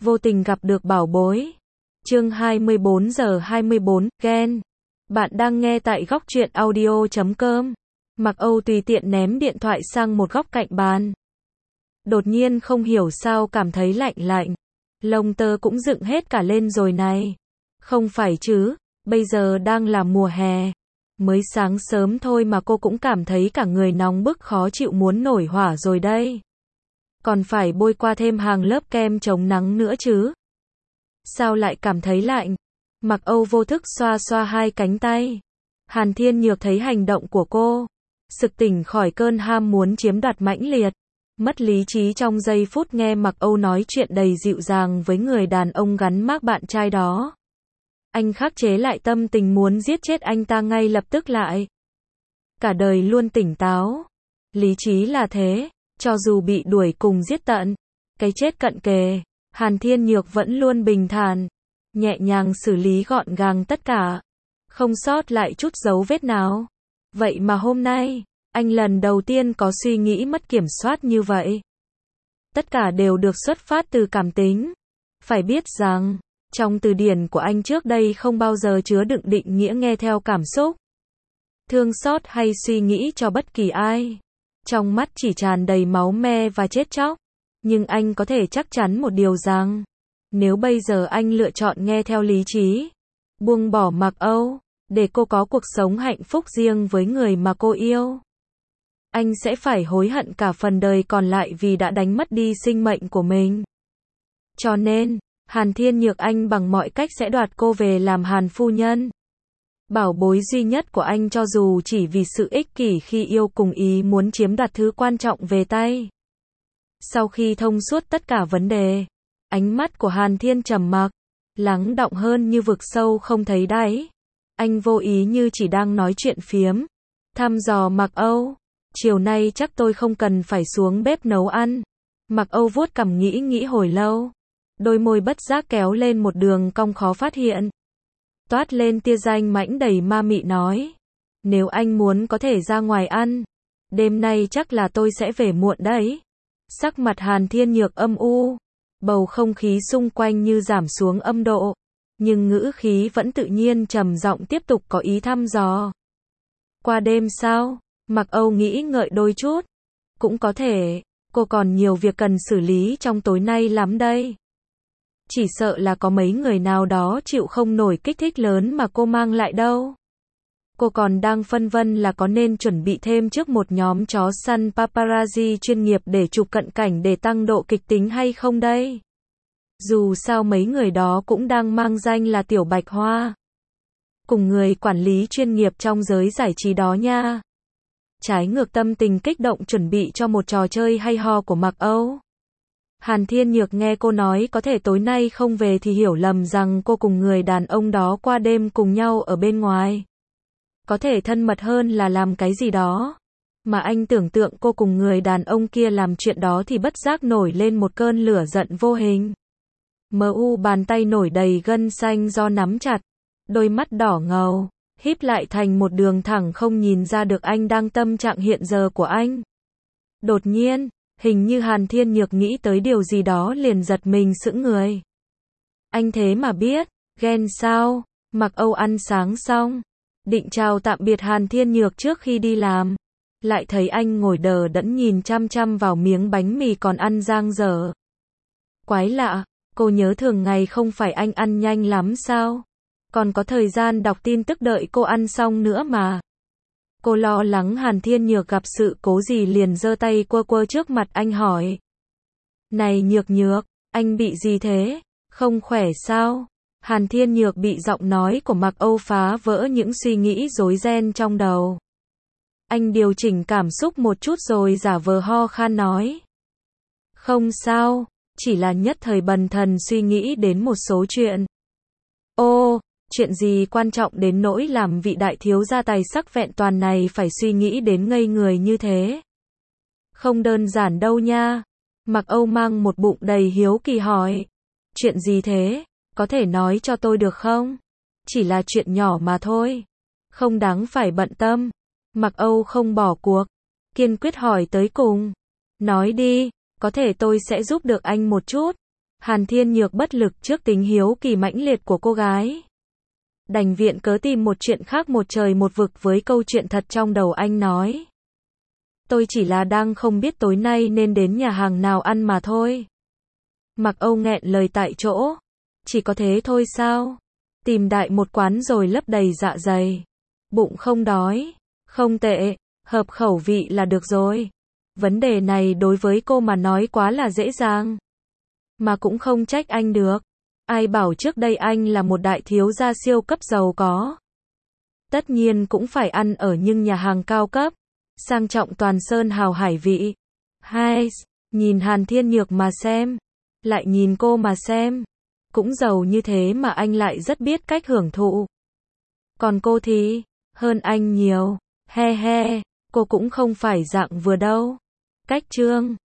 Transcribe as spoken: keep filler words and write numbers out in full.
Vô tình gặp được bảo bối. Chương hai mươi bốn giờ hai mươi bốn, ghen. Bạn đang nghe tại góc truyện audio chấm com. Mặc Âu tùy tiện ném điện thoại sang một góc cạnh bàn. Đột nhiên không hiểu sao cảm thấy lạnh lạnh. Lông tơ cũng dựng hết cả lên rồi này. Không phải chứ, bây giờ đang là mùa hè. Mới sáng sớm thôi mà cô cũng cảm thấy cả người nóng bức khó chịu muốn nổi hỏa rồi đây. Còn phải bôi qua thêm hàng lớp kem chống nắng nữa chứ. Sao lại cảm thấy lạnh? Mặc Âu vô thức xoa xoa hai cánh tay. Hàn Thiên Nhược thấy hành động của cô, sực tỉnh khỏi cơn ham muốn chiếm đoạt mãnh liệt. Mất lý trí trong giây phút nghe Mặc Âu nói chuyện đầy dịu dàng với người đàn ông gắn mác bạn trai đó. Anh khắc chế lại tâm tình muốn giết chết anh ta ngay lập tức lại. Cả đời luôn tỉnh táo. Lý trí là thế, cho dù bị đuổi cùng giết tận, cái chết cận kề, Hàn Thiên Nhược vẫn luôn bình thản, nhẹ nhàng xử lý gọn gàng tất cả, không sót lại chút dấu vết nào. Vậy mà hôm nay, anh lần đầu tiên có suy nghĩ mất kiểm soát như vậy. Tất cả đều được xuất phát từ cảm tính. Phải biết rằng, trong từ điển của anh trước đây không bao giờ chứa đựng định nghĩa nghe theo cảm xúc, thương xót hay suy nghĩ cho bất kỳ ai. Trong mắt chỉ tràn đầy máu me và chết chóc. Nhưng anh có thể chắc chắn một điều rằng, nếu bây giờ anh lựa chọn nghe theo lý trí, buông bỏ Mặc Âu, để cô có cuộc sống hạnh phúc riêng với người mà cô yêu, anh sẽ phải hối hận cả phần đời còn lại vì đã đánh mất đi sinh mệnh của mình. Cho nên, Hàn Thiên Nhược anh bằng mọi cách sẽ đoạt cô về làm Hàn phu nhân. Bảo bối duy nhất của anh, cho dù chỉ vì sự ích kỷ khi yêu cùng ý muốn chiếm đoạt thứ quan trọng về tay. Sau khi thông suốt tất cả vấn đề, ánh mắt của Hàn Thiên trầm mặc, lắng đọng hơn như vực sâu không thấy đáy. Anh vô ý như chỉ đang nói chuyện phiếm, thăm dò Mặc Âu. Chiều nay chắc tôi không cần phải xuống bếp nấu ăn. Mặc Âu vuốt cằm nghĩ nghĩ hồi lâu. Đôi môi bất giác kéo lên một đường cong khó phát hiện. Toát lên tia danh mãnh đầy ma mị nói. Nếu anh muốn có thể ra ngoài ăn. Đêm nay chắc là tôi sẽ về muộn đấy. Sắc mặt Hàn Thiên Nhược âm u. Bầu không khí xung quanh như giảm xuống âm độ. Nhưng ngữ khí vẫn tự nhiên trầm giọng tiếp tục có ý thăm dò. Qua đêm sao? Mặc Âu nghĩ ngợi đôi chút. Cũng có thể, cô còn nhiều việc cần xử lý trong tối nay lắm đây. Chỉ sợ là có mấy người nào đó chịu không nổi kích thích lớn mà cô mang lại đâu. Cô còn đang phân vân là có nên chuẩn bị thêm trước một nhóm chó săn paparazzi chuyên nghiệp để chụp cận cảnh để tăng độ kịch tính hay không đây. Dù sao mấy người đó cũng đang mang danh là Tiểu Bạch Hoa. Cùng người quản lý chuyên nghiệp trong giới giải trí đó nha. Trái ngược tâm tình kích động chuẩn bị cho một trò chơi hay ho của Mặc Âu. Hàn Thiên Nhược nghe cô nói có thể tối nay không về thì hiểu lầm rằng cô cùng người đàn ông đó qua đêm cùng nhau ở bên ngoài. Có thể thân mật hơn là làm cái gì đó. Mà anh tưởng tượng cô cùng người đàn ông kia làm chuyện đó thì bất giác nổi lên một cơn lửa giận vô hình. Mờ u bàn tay nổi đầy gân xanh do nắm chặt. Đôi mắt đỏ ngầu, híp lại thành một đường thẳng không nhìn ra được anh đang tâm trạng hiện giờ của anh. Đột nhiên, hình như Hàn Thiên Nhược nghĩ tới điều gì đó liền giật mình sững người. Anh thế mà biết, ghen sao? Mặc Âu ăn sáng xong, định chào tạm biệt Hàn Thiên Nhược trước khi đi làm. Lại thấy anh ngồi đờ đẫn nhìn chăm chăm vào miếng bánh mì còn ăn dang dở. Quái lạ, cô nhớ thường ngày không phải anh ăn nhanh lắm sao? Còn có thời gian đọc tin tức đợi cô ăn xong nữa mà. Cô lo lắng Hàn Thiên Nhược gặp sự cố gì liền giơ tay quơ quơ trước mặt anh hỏi. Này Nhược Nhược, anh bị gì thế? Không khỏe sao? Hàn Thiên Nhược bị giọng nói của Mặc Âu phá vỡ những suy nghĩ rối ren trong đầu. Anh điều chỉnh cảm xúc một chút rồi giả vờ ho khan nói. Không sao, chỉ là nhất thời bần thần suy nghĩ đến một số chuyện. Ô, chuyện gì quan trọng đến nỗi làm vị đại thiếu gia tài sắc vẹn toàn này phải suy nghĩ đến ngây người như thế? Không đơn giản đâu nha. Mặc Âu mang một bụng đầy hiếu kỳ hỏi. Chuyện gì thế? Có thể nói cho tôi được không? Chỉ là chuyện nhỏ mà thôi. Không đáng phải bận tâm. Mặc Âu không bỏ cuộc. Kiên quyết hỏi tới cùng. Nói đi, có thể tôi sẽ giúp được anh một chút. Hàn Thiên Nhược bất lực trước tính hiếu kỳ mãnh liệt của cô gái. Đành viện cớ tìm một chuyện khác một trời một vực với câu chuyện thật trong đầu anh nói. Tôi chỉ là đang không biết tối nay nên đến nhà hàng nào ăn mà thôi. Mặc Âu nghẹn lời tại chỗ. Chỉ có thế thôi sao? Tìm đại một quán rồi lấp đầy dạ dày. Bụng không đói. Không tệ. Hợp khẩu vị là được rồi. Vấn đề này đối với cô mà nói quá là dễ dàng. Mà cũng không trách anh được. Ai bảo trước đây anh là một đại thiếu gia siêu cấp giàu có. Tất nhiên cũng phải ăn ở những nhà hàng cao cấp, sang trọng toàn sơn hào hải vị. Hai, nhìn Hàn Thiên Nhược mà xem. Lại nhìn cô mà xem. Cũng giàu như thế mà anh lại rất biết cách hưởng thụ. Còn cô thì, hơn anh nhiều. He he, cô cũng không phải dạng vừa đâu. Cách trương.